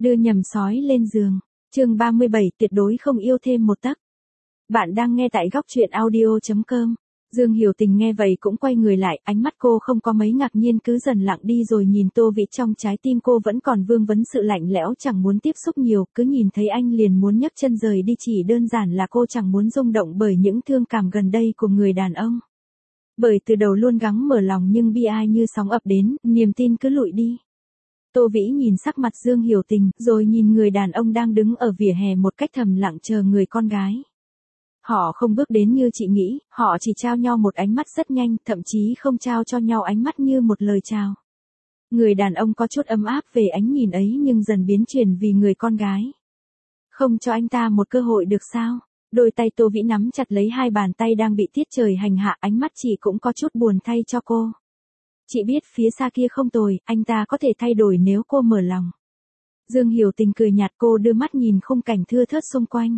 Đưa nhầm sói lên giường. Chương 37, tuyệt đối không yêu thêm một tấc. Bạn đang nghe tại góc truyện audio.com. Dương Hiểu Tình nghe vậy cũng quay người lại, ánh mắt cô không có mấy ngạc nhiên cứ dần lặng đi rồi nhìn Tô Vĩ, trong trái tim cô vẫn còn vương vấn sự lạnh lẽo, chẳng muốn tiếp xúc nhiều, cứ nhìn thấy anh liền muốn nhấc chân rời đi, chỉ đơn giản là cô chẳng muốn rung động bởi những thương cảm gần đây của người đàn ông. Bởi từ đầu luôn gắng mở lòng nhưng bi ai như sóng ập đến, niềm tin cứ lụi đi. Tô Vĩ nhìn sắc mặt Dương Hiểu Tình, rồi nhìn người đàn ông đang đứng ở vỉa hè một cách thầm lặng chờ người con gái. Họ không bước đến như chị nghĩ, họ chỉ trao nhau một ánh mắt rất nhanh, thậm chí không trao cho nhau ánh mắt như một lời chào. Người đàn ông có chút ấm áp về ánh nhìn ấy nhưng dần biến chuyển vì người con gái. Không cho anh ta một cơ hội được sao? Đôi tay Tô Vĩ nắm chặt lấy hai bàn tay đang bị tiết trời hành hạ, ánh mắt chị cũng có chút buồn thay cho cô. Chị biết phía xa kia không tồi, anh ta có thể thay đổi nếu cô mở lòng. Dương Hiểu Tình cười nhạt, cô đưa mắt nhìn khung cảnh thưa thớt xung quanh.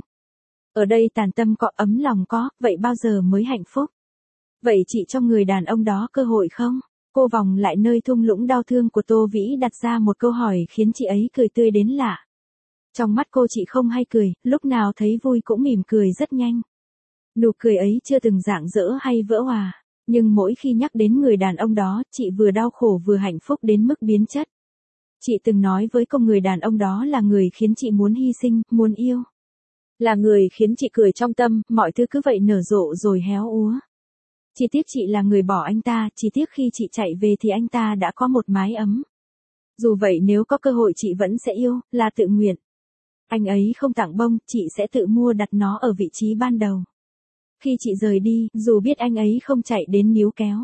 Ở đây tàn tâm có, ấm lòng có, vậy bao giờ mới hạnh phúc? Vậy chị cho người đàn ông đó cơ hội không? Cô vòng lại nơi thung lũng đau thương của Tô Vĩ, đặt ra một câu hỏi khiến chị ấy cười tươi đến lạ. Trong mắt cô chị không hay cười, lúc nào thấy vui cũng mỉm cười rất nhanh. Nụ cười ấy chưa từng rạng rỡ hay vỡ òa. Nhưng mỗi khi nhắc đến người đàn ông đó, chị vừa đau khổ vừa hạnh phúc đến mức biến chất. Chị từng nói với cô người đàn ông đó là người khiến chị muốn hy sinh, muốn yêu. Là người khiến chị cười trong tâm, mọi thứ cứ vậy nở rộ rồi héo úa. Chỉ tiếc chị là người bỏ anh ta, chỉ tiếc khi chị chạy về thì anh ta đã có một mái ấm. Dù vậy nếu có cơ hội chị vẫn sẽ yêu, là tự nguyện. Anh ấy không tặng bông, chị sẽ tự mua đặt nó ở vị trí ban đầu. Khi chị rời đi, dù biết anh ấy không chạy đến níu kéo.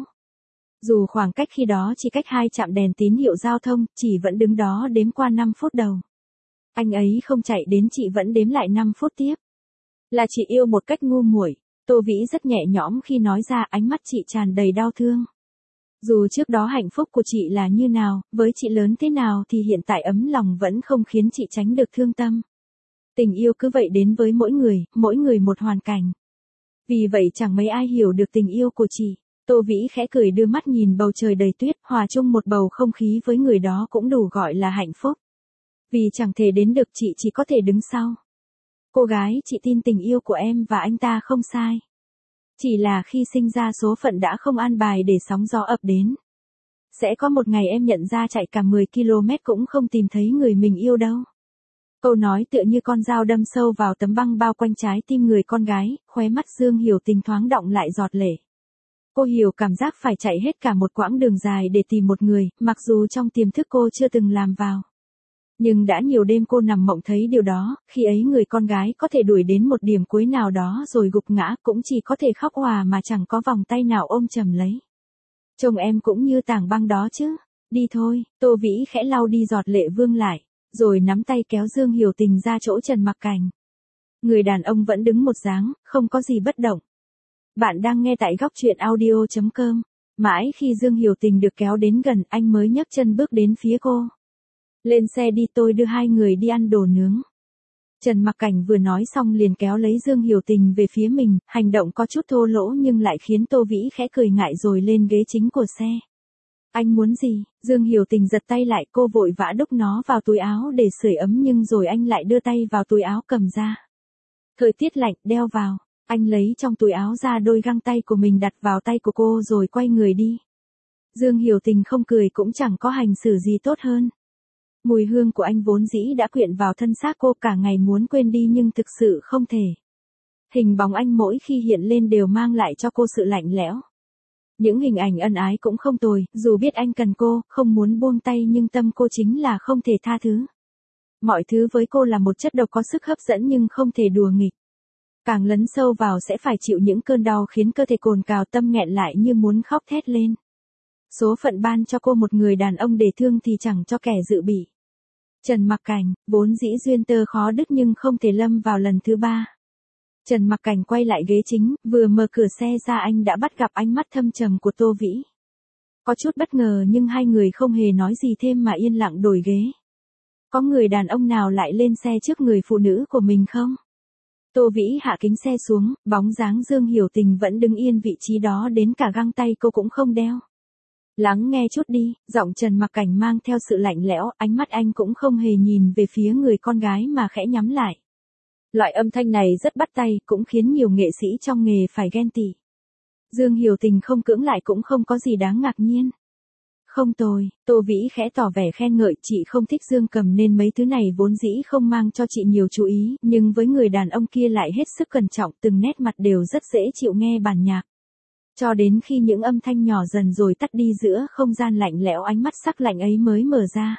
Dù khoảng cách khi đó chỉ cách 2 trạm đèn tín hiệu giao thông, chị vẫn đứng đó đếm qua 5 phút đầu. Anh ấy không chạy đến, chị vẫn đếm lại 5 phút tiếp. Là chị yêu một cách ngu muội. Tô Vĩ rất nhẹ nhõm khi nói ra, ánh mắt chị tràn đầy đau thương. Dù trước đó hạnh phúc của chị là như nào, với chị lớn thế nào thì hiện tại ấm lòng vẫn không khiến chị tránh được thương tâm. Tình yêu cứ vậy đến với mỗi người một hoàn cảnh. Vì vậy chẳng mấy ai hiểu được tình yêu của chị. Tô Vĩ khẽ cười đưa mắt nhìn bầu trời đầy tuyết, hòa chung một bầu không khí với người đó cũng đủ gọi là hạnh phúc. Vì chẳng thể đến được, chị chỉ có thể đứng sau. Cô gái, chị tin tình yêu của em và anh ta không sai. Chỉ là khi sinh ra số phận đã không an bài để sóng gió ập đến. Sẽ có một ngày em nhận ra chạy cả 10 km cũng không tìm thấy người mình yêu đâu. Câu nói tựa như con dao đâm sâu vào tấm băng bao quanh trái tim người con gái, khóe mắt Dương Hiểu Tình thoáng đọng lại giọt lệ. Cô hiểu cảm giác phải chạy hết cả một quãng đường dài để tìm một người, mặc dù trong tiềm thức cô chưa từng làm vào. Nhưng đã nhiều đêm cô nằm mộng thấy điều đó, khi ấy người con gái có thể đuổi đến một điểm cuối nào đó rồi gục ngã, cũng chỉ có thể khóc òa mà chẳng có vòng tay nào ôm chầm lấy. Trông em cũng như tảng băng đó chứ. Đi thôi, Tô Vĩ khẽ lau đi giọt lệ vương lại, rồi nắm tay kéo Dương Hiểu Tình ra chỗ Trần Mặc Cảnh. Người đàn ông vẫn đứng một dáng, không có gì bất động. Bạn đang nghe tại góc truyện audio.com. Mãi khi Dương Hiểu Tình được kéo đến gần, anh mới nhấc chân bước đến phía cô. Lên xe đi, tôi đưa hai người đi ăn đồ nướng. Trần Mặc Cảnh vừa nói xong liền kéo lấy Dương Hiểu Tình về phía mình, hành động có chút thô lỗ nhưng lại khiến Tô Vĩ khẽ cười ngại rồi lên ghế chính của xe. Anh muốn gì? Dương Hiểu Tình giật tay lại, cô vội vã đút nó vào túi áo để sưởi ấm nhưng rồi anh lại đưa tay vào túi áo cầm ra. Thời tiết lạnh, đeo vào. Anh lấy trong túi áo ra đôi găng tay của mình đặt vào tay của cô rồi quay người đi. Dương Hiểu Tình không cười cũng chẳng có hành xử gì tốt hơn. Mùi hương của anh vốn dĩ đã quyện vào thân xác cô, cả ngày muốn quên đi nhưng thực sự không thể. Hình bóng anh mỗi khi hiện lên đều mang lại cho cô sự lạnh lẽo. Những hình ảnh ân ái cũng không tồi, dù biết anh cần cô, không muốn buông tay nhưng tâm cô chính là không thể tha thứ. Mọi thứ với cô là một chất độc có sức hấp dẫn nhưng không thể đùa nghịch. Càng lấn sâu vào sẽ phải chịu những cơn đau khiến cơ thể cồn cào, tâm nghẹn lại như muốn khóc thét lên. Số phận ban cho cô một người đàn ông để thương thì chẳng cho kẻ dự bị. Trần Mặc Cảnh, vốn dĩ duyên tơ khó đứt nhưng không thể lâm vào lần thứ ba. Trần Mặc Cảnh quay lại ghế chính, vừa mở cửa xe ra anh đã bắt gặp ánh mắt thâm trầm của Tô Vĩ. Có chút bất ngờ nhưng hai người không hề nói gì thêm mà yên lặng đổi ghế. Có người đàn ông nào lại lên xe trước người phụ nữ của mình không? Tô Vĩ hạ kính xe xuống, bóng dáng Dương Hiểu Tình vẫn đứng yên vị trí đó, đến cả găng tay cô cũng không đeo. Lắng nghe chút đi, giọng Trần Mặc Cảnh mang theo sự lạnh lẽo, ánh mắt anh cũng không hề nhìn về phía người con gái mà khẽ nhắm lại. Loại âm thanh này rất bắt tay, cũng khiến nhiều nghệ sĩ trong nghề phải ghen tị. Dương Hiểu Tình không cưỡng lại cũng không có gì đáng ngạc nhiên. Không tồi, Tô Vĩ khẽ tỏ vẻ khen ngợi, chị không thích Dương Cầm nên mấy thứ này vốn dĩ không mang cho chị nhiều chú ý, nhưng với người đàn ông kia lại hết sức cẩn trọng, từng nét mặt đều rất dễ chịu nghe bản nhạc. Cho đến khi những âm thanh nhỏ dần rồi tắt đi giữa không gian lạnh lẽo, ánh mắt sắc lạnh ấy mới mở ra.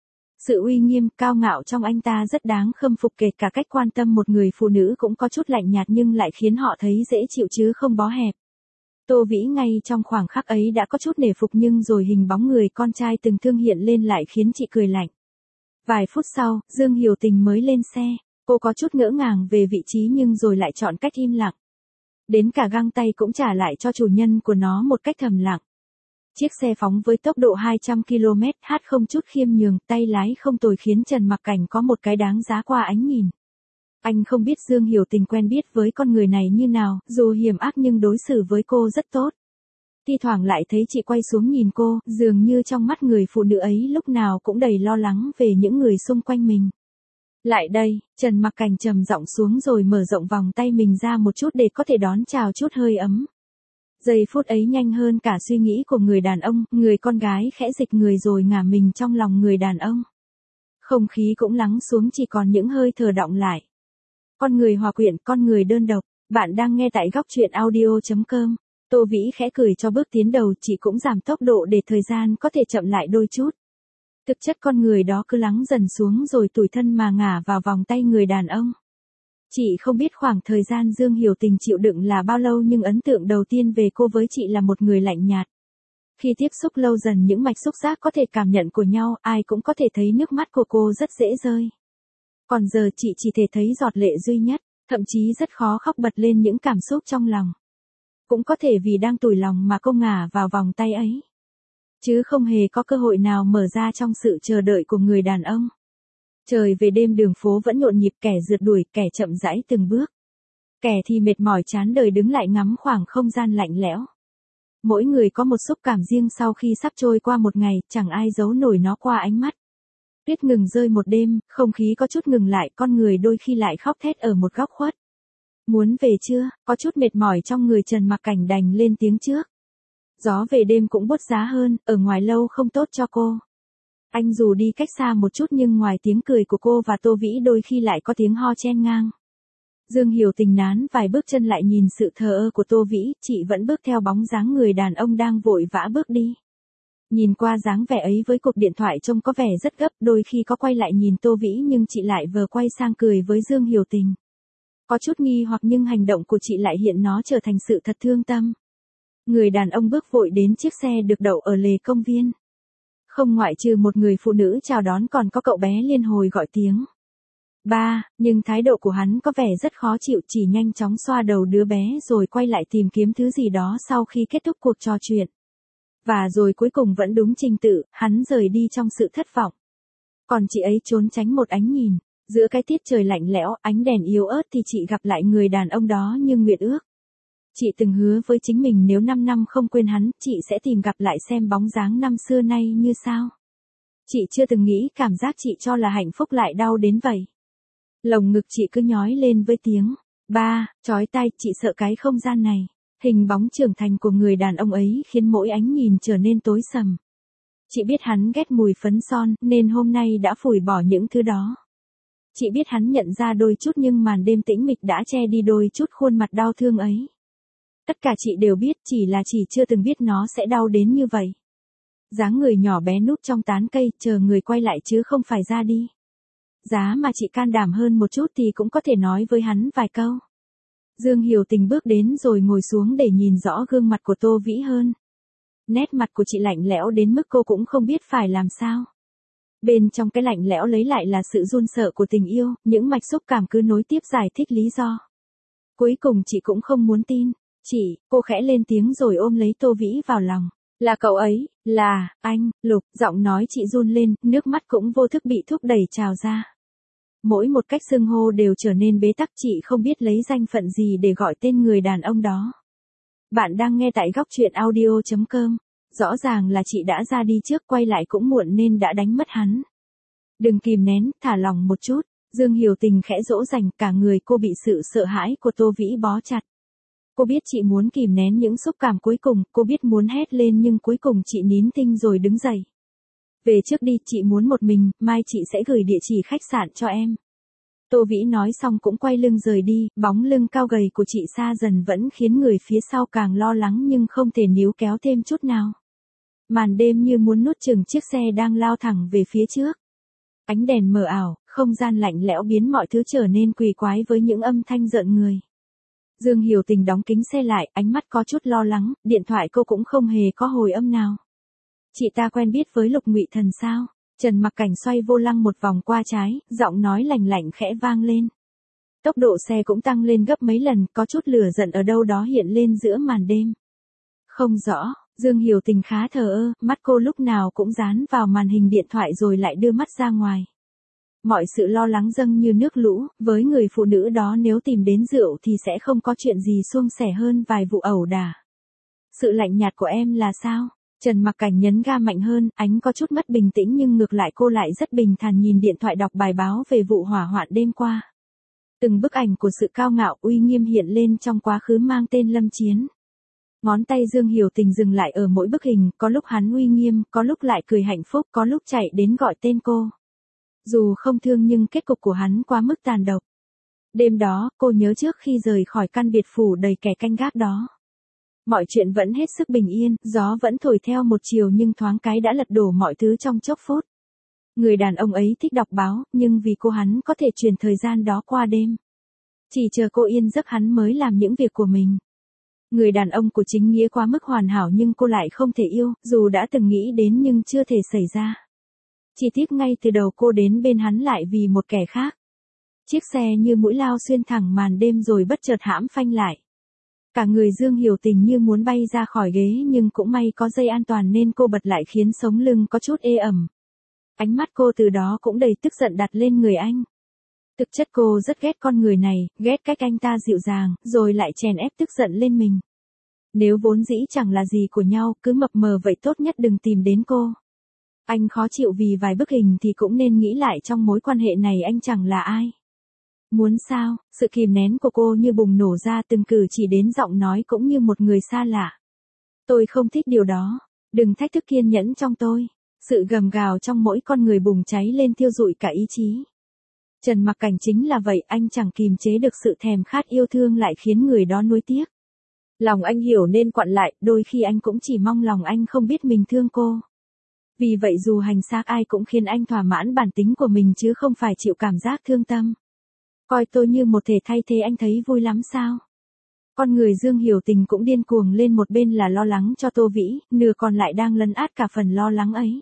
Sự uy nghiêm, cao ngạo trong anh ta rất đáng khâm phục, kể cả cách quan tâm một người phụ nữ cũng có chút lạnh nhạt nhưng lại khiến họ thấy dễ chịu chứ không bó hẹp. Tô Vĩ ngay trong khoảng khắc ấy đã có chút nể phục, nhưng rồi hình bóng người con trai từng thương hiện lên lại khiến chị cười lạnh. Vài phút sau, Dương Hiểu Tình mới lên xe. Cô có chút ngỡ ngàng về vị trí nhưng rồi lại chọn cách im lặng. Đến cả găng tay cũng trả lại cho chủ nhân của nó một cách thầm lặng. Chiếc xe phóng với tốc độ 200 km/h không chút khiêm nhường, tay lái không tồi khiến Trần Mặc Cảnh có một cái đáng giá qua ánh nhìn. Anh không biết Dương Hiểu Tình quen biết với con người này như nào, dù hiểm ác nhưng đối xử với cô rất tốt. Thi thoảng lại thấy chị quay xuống nhìn cô, dường như trong mắt người phụ nữ ấy lúc nào cũng đầy lo lắng về những người xung quanh mình. Lại đây, Trần Mặc Cảnh trầm giọng xuống rồi mở rộng vòng tay mình ra một chút để có thể đón chào chút hơi ấm. Giây phút ấy nhanh hơn cả suy nghĩ của người đàn ông, người con gái khẽ dịch người rồi ngả mình trong lòng người đàn ông. Không khí cũng lắng xuống, chỉ còn những hơi thở đọng lại. Con người hòa quyện, con người đơn độc. Bạn đang nghe tại góc truyện audio.com. Tô Vĩ khẽ cười cho bước tiến đầu, chị cũng giảm tốc độ để thời gian có thể chậm lại đôi chút. Thực chất con người đó cứ lắng dần xuống rồi tủi thân mà ngả vào vòng tay người đàn ông. Chị không biết khoảng thời gian Dương Hiểu Tình chịu đựng là bao lâu, nhưng ấn tượng đầu tiên về cô với chị là một người lạnh nhạt. Khi tiếp xúc lâu dần những mạch xúc giác có thể cảm nhận của nhau, ai cũng có thể thấy nước mắt của cô rất dễ rơi. Còn giờ chị chỉ thể thấy giọt lệ duy nhất, thậm chí rất khó khóc bật lên những cảm xúc trong lòng. Cũng có thể vì đang tủi lòng mà cô ngả vào vòng tay ấy. Chứ không hề có cơ hội nào mở ra trong sự chờ đợi của người đàn ông. Trời về đêm đường phố vẫn nhộn nhịp, kẻ rượt đuổi, kẻ chậm rãi từng bước. Kẻ thì mệt mỏi chán đời đứng lại ngắm khoảng không gian lạnh lẽo. Mỗi người có một xúc cảm riêng sau khi sắp trôi qua một ngày, chẳng ai giấu nổi nó qua ánh mắt. Tuyết ngừng rơi một đêm, không khí có chút ngừng lại, con người đôi khi lại khóc thét ở một góc khuất. Muốn về chưa? Có chút mệt mỏi trong người Trần Mặc Cảnh đành lên tiếng trước. Gió về đêm cũng bút giá hơn, ở ngoài lâu không tốt cho cô. Anh dù đi cách xa một chút nhưng ngoài tiếng cười của cô và Tô Vĩ đôi khi lại có tiếng ho chen ngang. Dương Hiểu Tình nán vài bước chân lại nhìn sự thờ ơ của Tô Vĩ, chị vẫn bước theo bóng dáng người đàn ông đang vội vã bước đi. Nhìn qua dáng vẻ ấy với cuộc điện thoại trông có vẻ rất gấp, đôi khi có quay lại nhìn Tô Vĩ nhưng chị lại vừa quay sang cười với Dương Hiểu Tình. Có chút nghi hoặc nhưng hành động của chị lại hiện nó trở thành sự thật thương tâm. Người đàn ông bước vội đến chiếc xe được đậu ở lề công viên. Không ngoại trừ một người phụ nữ chào đón còn có cậu bé liên hồi gọi tiếng ba, nhưng thái độ của hắn có vẻ rất khó chịu, chỉ nhanh chóng xoa đầu đứa bé rồi quay lại tìm kiếm thứ gì đó sau khi kết thúc cuộc trò chuyện. Và rồi cuối cùng vẫn đúng trình tự, hắn rời đi trong sự thất vọng. Còn chị ấy trốn tránh một ánh nhìn, giữa cái tiết trời lạnh lẽo, ánh đèn yếu ớt thì chị gặp lại người đàn ông đó như nguyện ước. Chị từng hứa với chính mình nếu 5 năm không quên hắn, chị sẽ tìm gặp lại xem bóng dáng năm xưa nay như sao. Chị chưa từng nghĩ cảm giác chị cho là hạnh phúc lại đau đến vậy. Lồng ngực chị cứ nhói lên với tiếng ba, chói tai, chị sợ cái không gian này. Hình bóng trưởng thành của người đàn ông ấy khiến mỗi ánh nhìn trở nên tối sầm. Chị biết hắn ghét mùi phấn son nên hôm nay đã phủi bỏ những thứ đó. Chị biết hắn nhận ra đôi chút nhưng màn đêm tĩnh mịch đã che đi đôi chút khuôn mặt đau thương ấy. Tất cả chị đều biết, chỉ là chị chưa từng biết nó sẽ đau đến như vậy. Dáng người nhỏ bé núp trong tán cây chờ người quay lại chứ không phải ra đi. Giá mà chị can đảm hơn một chút thì cũng có thể nói với hắn vài câu. Dương Hiểu Tình bước đến rồi ngồi xuống để nhìn rõ gương mặt của Tô Vĩ hơn. Nét mặt của chị lạnh lẽo đến mức cô cũng không biết phải làm sao. Bên trong cái lạnh lẽo lấy lại là sự run sợ của tình yêu, những mạch xúc cảm cứ nối tiếp giải thích lý do. Cuối cùng chị cũng không muốn tin. Cô khẽ lên tiếng rồi ôm lấy Tô Vĩ vào lòng. Là cậu ấy, là, anh, Lục, giọng nói chị run lên, nước mắt cũng vô thức bị thúc đẩy trào ra. Mỗi một cách xưng hô đều trở nên bế tắc, chị không biết lấy danh phận gì để gọi tên người đàn ông đó. Bạn đang nghe tại góc truyện audio.com. Rõ ràng là chị đã ra đi trước, quay lại cũng muộn nên đã đánh mất hắn. Đừng kìm nén, thả lỏng một chút. Dương Hiểu Tình khẽ dỗ dành, cả người cô bị sự sợ hãi của Tô Vĩ bó chặt. Cô biết chị muốn kìm nén những xúc cảm cuối cùng, cô biết muốn hét lên nhưng cuối cùng chị nín thinh rồi đứng dậy. Về trước đi, chị muốn một mình, mai chị sẽ gửi địa chỉ khách sạn cho em. Tô Vĩ nói xong cũng quay lưng rời đi, bóng lưng cao gầy của chị xa dần vẫn khiến người phía sau càng lo lắng nhưng không thể níu kéo thêm chút nào. Màn đêm như muốn nuốt chửng chiếc xe đang lao thẳng về phía trước. Ánh đèn mờ ảo, không gian lạnh lẽo biến mọi thứ trở nên quỷ quái với những âm thanh rợn người. Dương Hiểu Tình đóng kính xe lại, ánh mắt có chút lo lắng, điện thoại cô cũng không hề có hồi âm nào. Chị ta quen biết với Lục Ngụy Thần sao? Trần Mặc Cảnh xoay vô lăng một vòng qua trái, giọng nói lạnh lạnh khẽ vang lên. Tốc độ xe cũng tăng lên gấp mấy lần, có chút lửa giận ở đâu đó hiện lên giữa màn đêm. Không rõ, Dương Hiểu Tình khá thờ ơ, mắt cô lúc nào cũng dán vào màn hình điện thoại rồi lại đưa mắt ra ngoài. Mọi sự lo lắng dâng như nước lũ, với người phụ nữ đó nếu tìm đến rượu thì sẽ không có chuyện gì suôn sẻ hơn vài vụ ẩu đả. Sự lạnh nhạt của em là sao? Trần Mặc Cảnh nhấn ga mạnh hơn, ánh có chút mất bình tĩnh nhưng ngược lại cô lại rất bình thản nhìn điện thoại đọc bài báo về vụ hỏa hoạn đêm qua. Từng bức ảnh của sự cao ngạo uy nghiêm hiện lên trong quá khứ mang tên Lâm Chiến. Ngón tay Dương Hiểu Tình dừng lại ở mỗi bức hình, có lúc hắn uy nghiêm, có lúc lại cười hạnh phúc, có lúc chạy đến gọi tên cô. Dù không thương nhưng kết cục của hắn quá mức tàn độc. Đêm đó, cô nhớ trước khi rời khỏi căn biệt phủ đầy kẻ canh gác đó. Mọi chuyện vẫn hết sức bình yên, gió vẫn thổi theo một chiều nhưng thoáng cái đã lật đổ mọi thứ trong chốc phút. Người đàn ông ấy thích đọc báo, nhưng vì cô hắn có thể truyền thời gian đó qua đêm. Chỉ chờ cô yên giấc hắn mới làm những việc của mình. Người đàn ông của chính nghĩa quá mức hoàn hảo nhưng cô lại không thể yêu, dù đã từng nghĩ đến nhưng chưa thể xảy ra. Chỉ tiếc ngay từ đầu cô đến bên hắn lại vì một kẻ khác. Chiếc xe như mũi lao xuyên thẳng màn đêm rồi bất chợt hãm phanh lại. Cả người Dương Hiểu Tình như muốn bay ra khỏi ghế nhưng cũng may có dây an toàn nên cô bật lại khiến sống lưng có chút ê ẩm. Ánh mắt cô từ đó cũng đầy tức giận đặt lên người anh. Thực chất cô rất ghét con người này, ghét cách anh ta dịu dàng, rồi lại chèn ép tức giận lên mình. Nếu vốn dĩ chẳng là gì của nhau, cứ mập mờ vậy tốt nhất đừng tìm đến cô. Anh khó chịu vì vài bức hình thì cũng nên nghĩ lại trong mối quan hệ này anh chẳng là ai. Muốn sao? Sự kìm nén của cô như bùng nổ ra, từng cử chỉ đến giọng nói cũng như một người xa lạ. Tôi không thích điều đó. Đừng thách thức kiên nhẫn trong tôi. Sự gầm gào trong mỗi con người bùng cháy lên thiêu rụi cả ý chí. Trần Mặc Cảnh chính là vậy, anh chẳng kìm chế được sự thèm khát yêu thương lại khiến người đó nuối tiếc. Lòng anh hiểu nên quặn lại, đôi khi anh cũng chỉ mong lòng anh không biết mình thương cô. Vì vậy dù hành xác ai cũng khiến anh thỏa mãn bản tính của mình chứ không phải chịu cảm giác thương tâm. Coi tôi như một thể thay thế anh thấy vui lắm sao? Con người Dương Hiểu Tình cũng điên cuồng lên, một bên là lo lắng cho Tô Vĩ, nửa còn lại đang lấn át cả phần lo lắng ấy.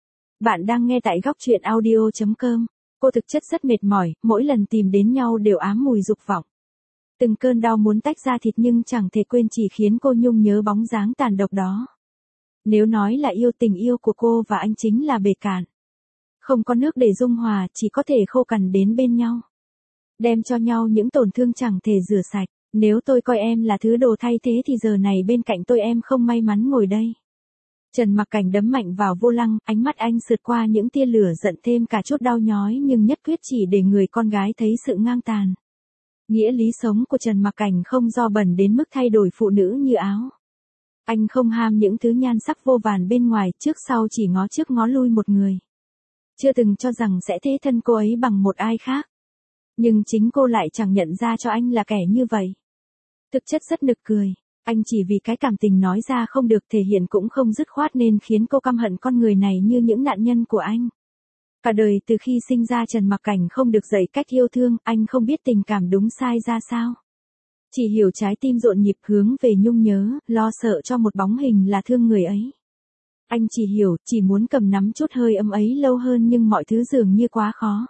Bạn đang nghe tại góc truyện audio.com. Cô thực chất rất mệt mỏi, mỗi lần tìm đến nhau đều ám mùi dục vọng. Từng cơn đau muốn tách ra thịt nhưng chẳng thể quên chỉ khiến cô nhung nhớ bóng dáng tàn độc đó. Nếu nói là yêu, tình yêu của cô và anh chính là bể cạn. Không có nước để dung hòa, chỉ có thể khô cằn đến bên nhau. Đem cho nhau những tổn thương chẳng thể rửa sạch. Nếu tôi coi em là thứ đồ thay thế thì giờ này bên cạnh tôi em không may mắn ngồi đây. Trần Mặc Cảnh đấm mạnh vào vô lăng, ánh mắt anh sượt qua những tia lửa giận thêm cả chút đau nhói nhưng nhất quyết chỉ để người con gái thấy sự ngang tàn. Nghĩa lý sống của Trần Mặc Cảnh không do bẩn đến mức thay đổi phụ nữ như áo. Anh không ham những thứ nhan sắc vô vàn bên ngoài, trước sau chỉ ngó trước ngó lui một người. Chưa từng cho rằng sẽ thế thân cô ấy bằng một ai khác. Nhưng chính cô lại chẳng nhận ra cho anh là kẻ như vậy. Thực chất rất nực cười. Anh chỉ vì cái cảm tình nói ra không được thể hiện cũng không dứt khoát nên khiến cô căm hận con người này như những nạn nhân của anh. Cả đời từ khi sinh ra Trần Mặc Cảnh không được dạy cách yêu thương, anh không biết tình cảm đúng sai ra sao. Chỉ hiểu trái tim rộn nhịp hướng về nhung nhớ, lo sợ cho một bóng hình là thương người ấy. Anh chỉ hiểu, chỉ muốn cầm nắm chút hơi ấm ấy lâu hơn nhưng mọi thứ dường như quá khó.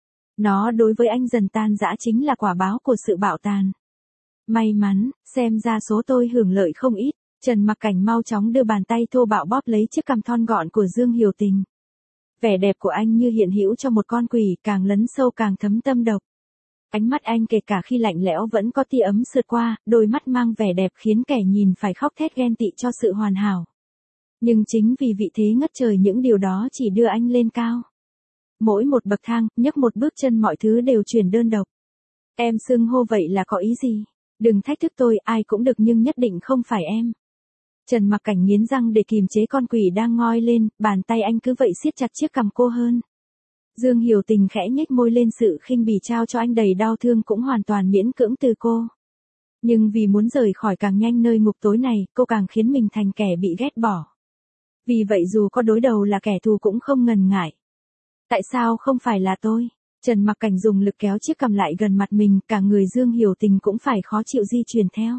Nó đối với anh dần tan rã chính là quả báo của sự bạo tàn. May mắn, xem ra số tôi hưởng lợi không ít. Trần Mặc Cảnh mau chóng đưa bàn tay thô bạo bóp lấy chiếc cằm thon gọn của Dương Hiểu Tình. Vẻ đẹp của anh như hiện hữu cho một con quỷ, càng lấn sâu càng thấm tâm độc. Ánh mắt anh kể cả khi lạnh lẽo vẫn có tia ấm sượt qua, đôi mắt mang vẻ đẹp khiến kẻ nhìn phải khóc thét ghen tị cho sự hoàn hảo. Nhưng chính vì vị thế ngất trời những điều đó chỉ đưa anh lên cao. Mỗi một bậc thang, nhấc một bước chân mọi thứ đều chuyển đơn độc. Em xưng hô vậy là có ý gì? Đừng thách thức tôi, ai cũng được nhưng nhất định không phải em. Trần Mặc Cảnh nghiến răng để kìm chế con quỷ đang ngoi lên, bàn tay anh cứ vậy siết chặt chiếc cằm cô hơn. Dương Hiểu Tình khẽ nhếch môi lên, sự khinh bỉ trao cho anh đầy đau thương cũng hoàn toàn miễn cưỡng từ cô. Nhưng vì muốn rời khỏi càng nhanh nơi ngục tối này, cô càng khiến mình thành kẻ bị ghét bỏ. Vì vậy dù có đối đầu là kẻ thù cũng không ngần ngại. Tại sao không phải là tôi? Trần Mặc Cảnh dùng lực kéo chiếc cằm lại gần mặt mình, cả người Dương Hiểu Tình cũng phải khó chịu di chuyển theo.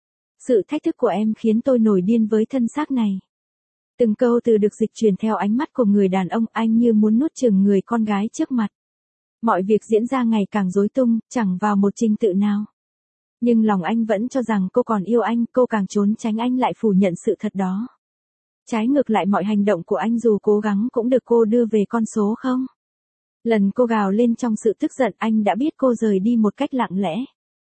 Sự thách thức của em khiến tôi nổi điên với thân xác này. Từng câu từ được dịch chuyển theo ánh mắt của người đàn ông, anh như muốn nuốt chửng người con gái trước mặt. Mọi việc diễn ra ngày càng rối tung, chẳng vào một trình tự nào. Nhưng lòng anh vẫn cho rằng cô còn yêu anh, cô càng trốn tránh anh lại phủ nhận sự thật đó. Trái ngược lại mọi hành động của anh dù cố gắng cũng được cô đưa về con số không. Lần cô gào lên trong sự tức giận, anh đã biết cô rời đi một cách lặng lẽ.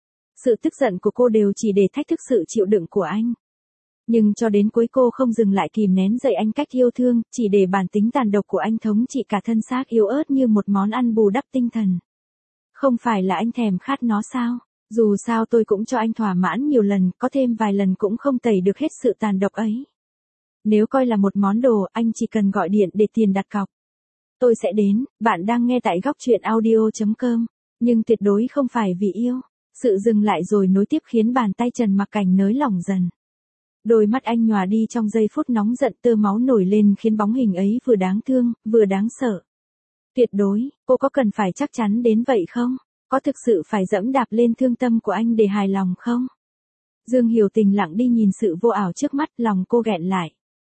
Sự tức giận của cô đều chỉ để thách thức sự chịu đựng của anh. Nhưng cho đến cuối cô không dừng lại kìm nén dạy anh cách yêu thương, chỉ để bản tính tàn độc của anh thống trị cả thân xác yếu ớt như một món ăn bù đắp tinh thần. Không phải là anh thèm khát nó sao? Dù sao tôi cũng cho anh thỏa mãn nhiều lần, có thêm vài lần cũng không tẩy được hết sự tàn độc ấy. Nếu coi là một món đồ, anh chỉ cần gọi điện để tiền đặt cọc. Tôi sẽ đến. Bạn đang nghe tại góc truyện audio.com. Nhưng tuyệt đối không phải vì yêu. Sự dừng lại rồi nối tiếp khiến bàn tay Trần Mặc Cảnh nới lỏng dần. Đôi mắt anh nhòa đi trong giây phút nóng giận, tơ máu nổi lên khiến bóng hình ấy vừa đáng thương, vừa đáng sợ. Tuyệt đối, cô có cần phải chắc chắn đến vậy không? Có thực sự phải dẫm đạp lên thương tâm của anh để hài lòng không? Dương Hiểu Tình lặng đi nhìn sự vô ảo trước mắt, lòng cô nghẹn lại.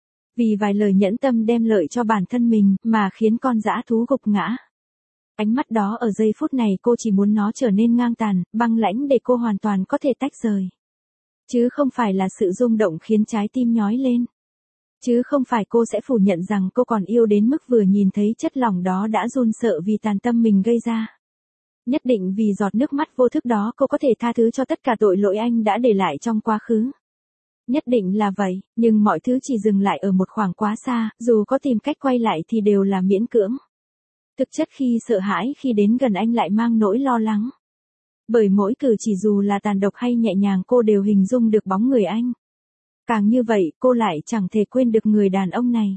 Vì vài lời nhẫn tâm đem lợi cho bản thân mình mà khiến con dã thú gục ngã. Ánh mắt đó ở giây phút này cô chỉ muốn nó trở nên ngang tàn, băng lãnh để cô hoàn toàn có thể tách rời. Chứ không phải là sự rung động khiến trái tim nhói lên. Chứ không phải cô sẽ phủ nhận rằng cô còn yêu đến mức vừa nhìn thấy chất lỏng đó đã run sợ vì tàn tâm mình gây ra. Nhất định vì giọt nước mắt vô thức đó cô có thể tha thứ cho tất cả tội lỗi anh đã để lại trong quá khứ. Nhất định là vậy, nhưng mọi thứ chỉ dừng lại ở một khoảng quá xa, dù có tìm cách quay lại thì đều là miễn cưỡng. Thực chất khi sợ hãi khi đến gần anh lại mang nỗi lo lắng. Bởi mỗi cử chỉ dù là tàn độc hay nhẹ nhàng cô đều hình dung được bóng người anh. Càng như vậy cô lại chẳng thể quên được người đàn ông này.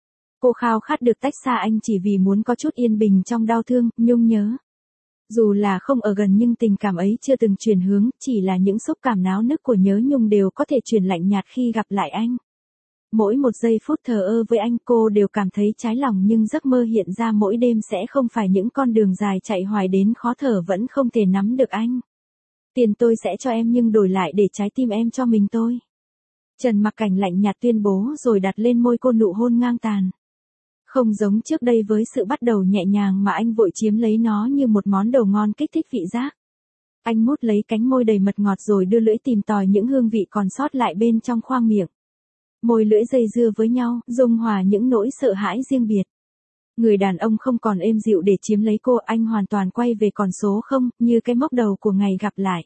Cô khao khát được tách xa anh chỉ vì muốn có chút yên bình trong đau thương, nhung nhớ. Dù là không ở gần nhưng tình cảm ấy chưa từng chuyển hướng, chỉ là những xúc cảm náo nức của nhớ nhung đều có thể chuyển lạnh nhạt khi gặp lại anh. Mỗi một giây phút thờ ơ với anh cô đều cảm thấy trái lòng nhưng giấc mơ hiện ra mỗi đêm sẽ không phải những con đường dài chạy hoài đến khó thở vẫn không thể nắm được anh. Tiền tôi sẽ cho em nhưng đổi lại để trái tim em cho mình tôi. Trần Mặc Cảnh lạnh nhạt tuyên bố rồi đặt lên môi cô nụ hôn ngang tàn. Không giống trước đây với sự bắt đầu nhẹ nhàng mà anh vội chiếm lấy nó như một món đồ ngon kích thích vị giác. Anh mút lấy cánh môi đầy mật ngọt rồi đưa lưỡi tìm tòi những hương vị còn sót lại bên trong khoang miệng. Môi lưỡi dây dưa với nhau, dung hòa những nỗi sợ hãi riêng biệt. Người đàn ông không còn êm dịu để chiếm lấy cô, anh hoàn toàn quay về con số 0, như cái mốc đầu của ngày gặp lại.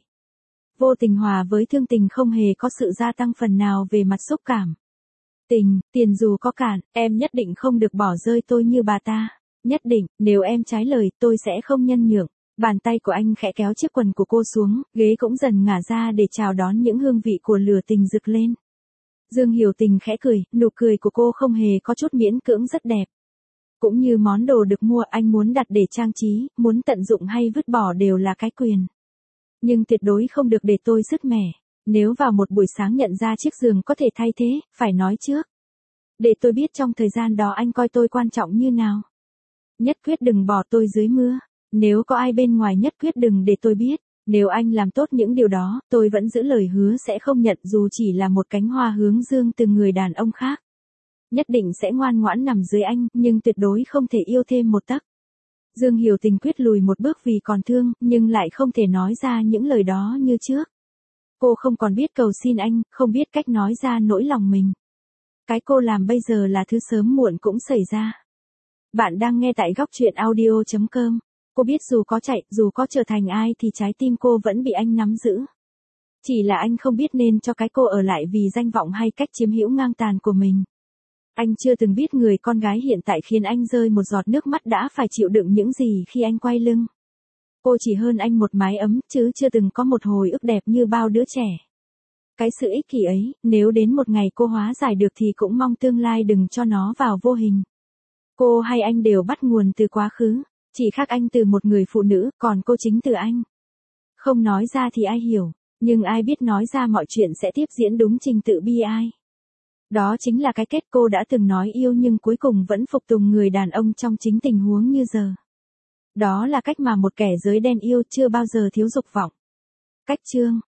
Vô tình hòa với thương tình không hề có sự gia tăng phần nào về mặt xúc cảm. Tình, tiền dù có cản, em nhất định không được bỏ rơi tôi như bà ta. Nhất định, nếu em trái lời, tôi sẽ không nhân nhượng. Bàn tay của anh khẽ kéo chiếc quần của cô xuống, ghế cũng dần ngả ra để chào đón những hương vị của lửa tình rực lên. Dương Hiểu Tình khẽ cười, nụ cười của cô không hề có chút miễn cưỡng, rất đẹp. Cũng như món đồ được mua anh muốn đặt để trang trí, muốn tận dụng hay vứt bỏ đều là cái quyền. Nhưng tuyệt đối không được để tôi sứt mẻ. Nếu vào một buổi sáng nhận ra chiếc giường có thể thay thế, phải nói trước. Để tôi biết trong thời gian đó anh coi tôi quan trọng như nào. Nhất quyết đừng bỏ tôi dưới mưa. Nếu có ai bên ngoài nhất quyết đừng để tôi biết. Nếu anh làm tốt những điều đó, tôi vẫn giữ lời hứa sẽ không nhận dù chỉ là một cánh hoa hướng dương từ người đàn ông khác. Nhất định sẽ ngoan ngoãn nằm dưới anh, nhưng tuyệt đối không thể yêu thêm một tấc. Dương Hiểu Tình quyết lùi một bước vì còn thương, nhưng lại không thể nói ra những lời đó như trước. Cô không còn biết cầu xin anh, không biết cách nói ra nỗi lòng mình. Cái cô làm bây giờ là thứ sớm muộn cũng xảy ra. Bạn đang nghe tại góc truyện audio.com. Cô biết dù có chạy, dù có trở thành ai thì trái tim cô vẫn bị anh nắm giữ. Chỉ là anh không biết nên cho cái cô ở lại vì danh vọng hay cách chiếm hữu ngang tàn của mình. Anh chưa từng biết người con gái hiện tại khiến anh rơi một giọt nước mắt đã phải chịu đựng những gì khi anh quay lưng. Cô chỉ hơn anh một mái ấm, chứ chưa từng có một hồi ức đẹp như bao đứa trẻ. Cái sự ích kỷ ấy, nếu đến một ngày cô hóa giải được thì cũng mong tương lai đừng cho nó vào vô hình. Cô hay anh đều bắt nguồn từ quá khứ, chỉ khác anh từ một người phụ nữ, còn cô chính từ anh. Không nói ra thì ai hiểu, nhưng ai biết nói ra mọi chuyện sẽ tiếp diễn đúng trình tự bi ai. Đó chính là cái kết cô đã từng nói yêu nhưng cuối cùng vẫn phục tùng người đàn ông trong chính tình huống như giờ. Đó là cách mà một kẻ giới đen yêu chưa bao giờ thiếu dục vọng. Cách chương